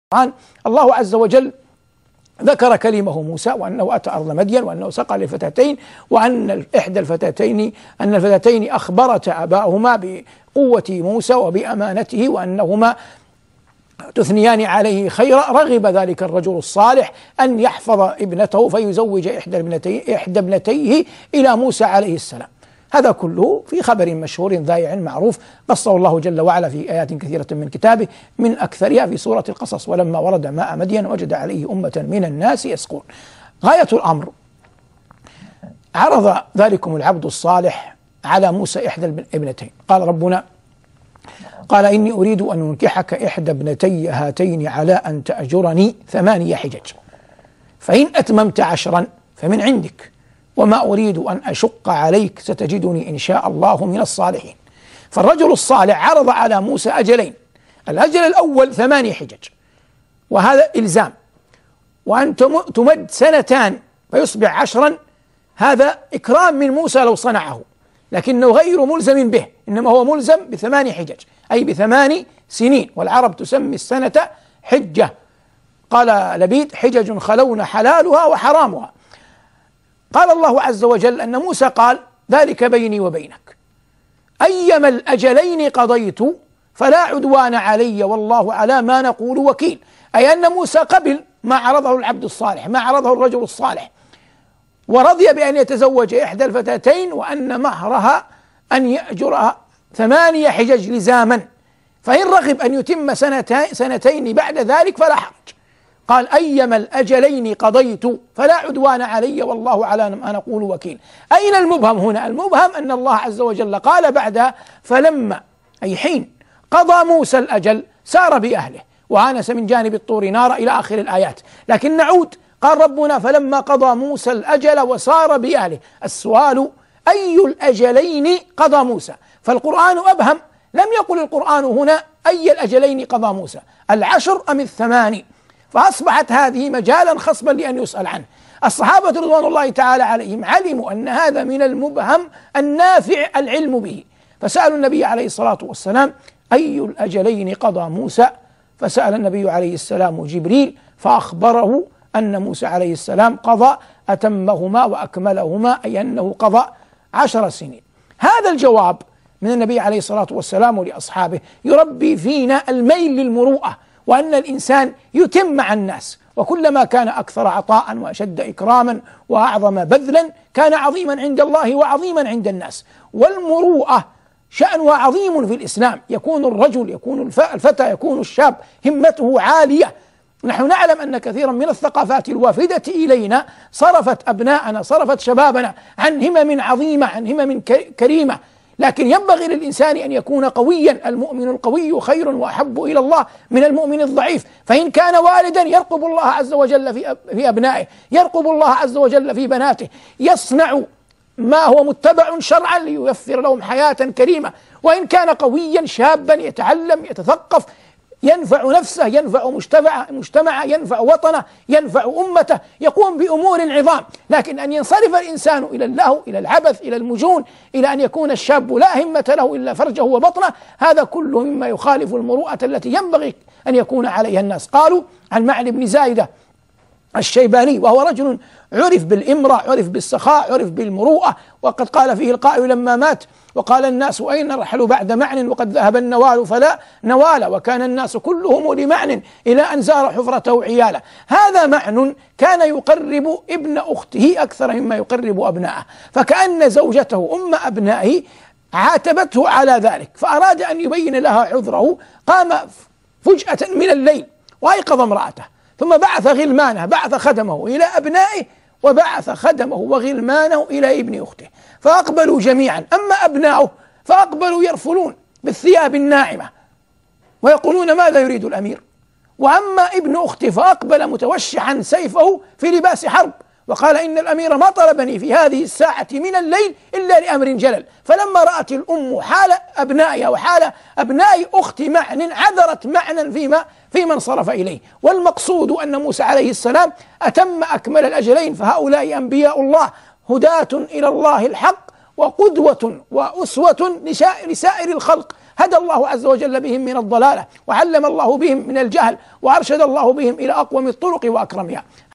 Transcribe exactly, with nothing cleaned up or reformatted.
القرآن الله عز وجل ذكر كلمه موسى وأنه أتى أرض مدين وأنه سقى للفتاتين، وأن إحدى الفتاتين أن الفتاتين أخبرتا أباهما بقوة موسى وبأمانته وأنهما تثنيان عليه خيرا. رغب ذلك الرجل الصالح أن يحفظ ابنته فيزوج إحدى ابنتيه, إحدى ابنتيه إلى موسى عليه السلام. هذا كله في خبر مشهور ذائع معروف قصه الله جل وعلا في آيات كثيرة من كتابه، من أكثرها في سورة القصص: ولما ورد ماء مدين وجد عليه أمة من الناس يسقون. غاية الأمر عرض ذلكم العبد الصالح على موسى إحدى الابنتين. قال ربنا: قال إني أريد أن أنكحك إحدى ابنتي هاتين على أن تأجرني ثمانية حجج، فإن أتممت عشرا فمن عندك، وما أريد أن أشق عليك، ستجدني إن شاء الله من الصالحين. فالرجل الصالح عرض على موسى أجلين: الأجل الأول ثمانية حجج وهذا إلزام، وأن تمد سنتان فيصبح عشرا، هذا إكرام من موسى لو صنعه، لكنه غير ملزم به، إنما هو ملزم بثماني حجج أي بثماني سنين، والعرب تسمي السنة حجة. قال لبيد: حجج خلون حلالها وحرامها. قال الله عز وجل أن موسى قال: ذلك بيني وبينك، أيما الأجلين قضيت فلا عدوان علي والله على ما نقول وكيل. أي أن موسى قبل ما عرضه العبد الصالح، ما عرضه الرجل الصالح، ورضي بأن يتزوج إحدى الفتاتين وأن مهرها أن يأجرها ثمانية حجج لزاما، فإن رغب أن يتم سنتين, سنتين بعد ذلك فلا حرج. قال: أيما الأجلين قضيت فلا عدوان علي والله على ما نقول وكيل. أين المبهم هنا؟ المبهم أن الله عز وجل قال بعدها: فلما أي حين قضى موسى الأجل سار بأهله وآنس من جانب الطور نارا إلى آخر الآيات. لكن نعود، قال ربنا: فلما قضى موسى الأجل وسار بأهله. السؤال: أي الأجلين قضى موسى؟ فالقرآن أبهم، لم يقل القرآن هنا أي الأجلين قضى موسى، العشر أم الثماني، فأصبحت هذه مجالا خصبا لأن يسأل عنه. الصحابة رضوان الله تعالى عليهم علموا أن هذا من المبهم النافع العلم به، فسألوا النبي عليه الصلاة والسلام: أي الأجلين قضى موسى؟ فسأل النبي عليه السلام جبريل فأخبره أن موسى عليه السلام قضى أتمهما وأكملهما، أي أنه قضى عشر سنين. هذا الجواب من النبي عليه الصلاة والسلام لأصحابه يربي فينا الميل للمروءة، وأن الإنسان يتم مع الناس، وكلما كان أكثر عطاء وأشد إكراما وأعظم بذلا كان عظيما عند الله وعظيما عند الناس. والمروءة شأنها عظيم في الإسلام، يكون الرجل، يكون الفتى، يكون الشاب همته عالية. نحن نعلم أن كثيرا من الثقافات الوافدة إلينا صرفت أبناءنا، صرفت شبابنا عن همم عظيمة، عن همم كريمة، لكن ينبغي للإنسان أن يكون قويا. المؤمن القوي خير وأحب إلى الله من المؤمن الضعيف. فإن كان والدا يرقب الله عز وجل في في أبنائه، يرقب الله عز وجل في بناته، يصنع ما هو متبع شرعا لييسر لهم حياة كريمة. وإن كان قويا شابا يتعلم يتثقف، ينفع نفسه، ينفع مجتمع مجتمع ينفع وطنه، ينفع أمته، يقوم بأمور عظام. لكن أن ينصرف الإنسان إلى اللهو، إلى العبث، إلى المجون، إلى أن يكون الشاب لا همة له إلا فرجه وبطنه، هذا كله مما يخالف المروءة التي ينبغي أن يكون عليها الناس. قالوا عن معن بن زايدة الشيباني، وهو رجل عرف بالإمرة، عرف بالسخاء، عرف بالمروءة، وقد قال فيه القائل لما مات وقال الناس: أين رحلوا بعد معن وقد ذهب النوال فلا نوال، وكان الناس كلهم لمعن إلى أن زار حفرته عياله. هذا معن كان يقرب ابن أخته أكثر مما يقرب أبنائه، فكأن زوجته أم أبنائه عاتبته على ذلك، فأراد أن يبين لها عذره. قام فجأة من الليل وأيقظ امرأته، ثم بعث غلمانه، بعث خدمه إلى أبنائه، وبعث خدمه وغلمانه إلى ابن أخته، فأقبلوا جميعا. أما أبناؤه فأقبلوا يرفلون بالثياب الناعمة ويقولون: ماذا يريد الأمير؟ وأما ابن أخته فأقبل متوشحا سيفه في لباس حرب، وقال: إن الأمير ما طلبني في هذه الساعة من الليل إلا لأمر جلل. فلما رأت الأم حال أبنائها وحال أبناء أخت معن عذرت معنا فيما فيما انصرف إليه. والمقصود أن موسى عليه السلام أتم أكمل الأجلين، فهؤلاء أنبياء الله هداة إلى الله الحق وقدوة وأسوة لسائر الخلق. هدى الله عز وجل بهم من الضلالة، وعلم الله بهم من الجهل، وأرشد الله بهم إلى أقوم الطرق وأكرمها.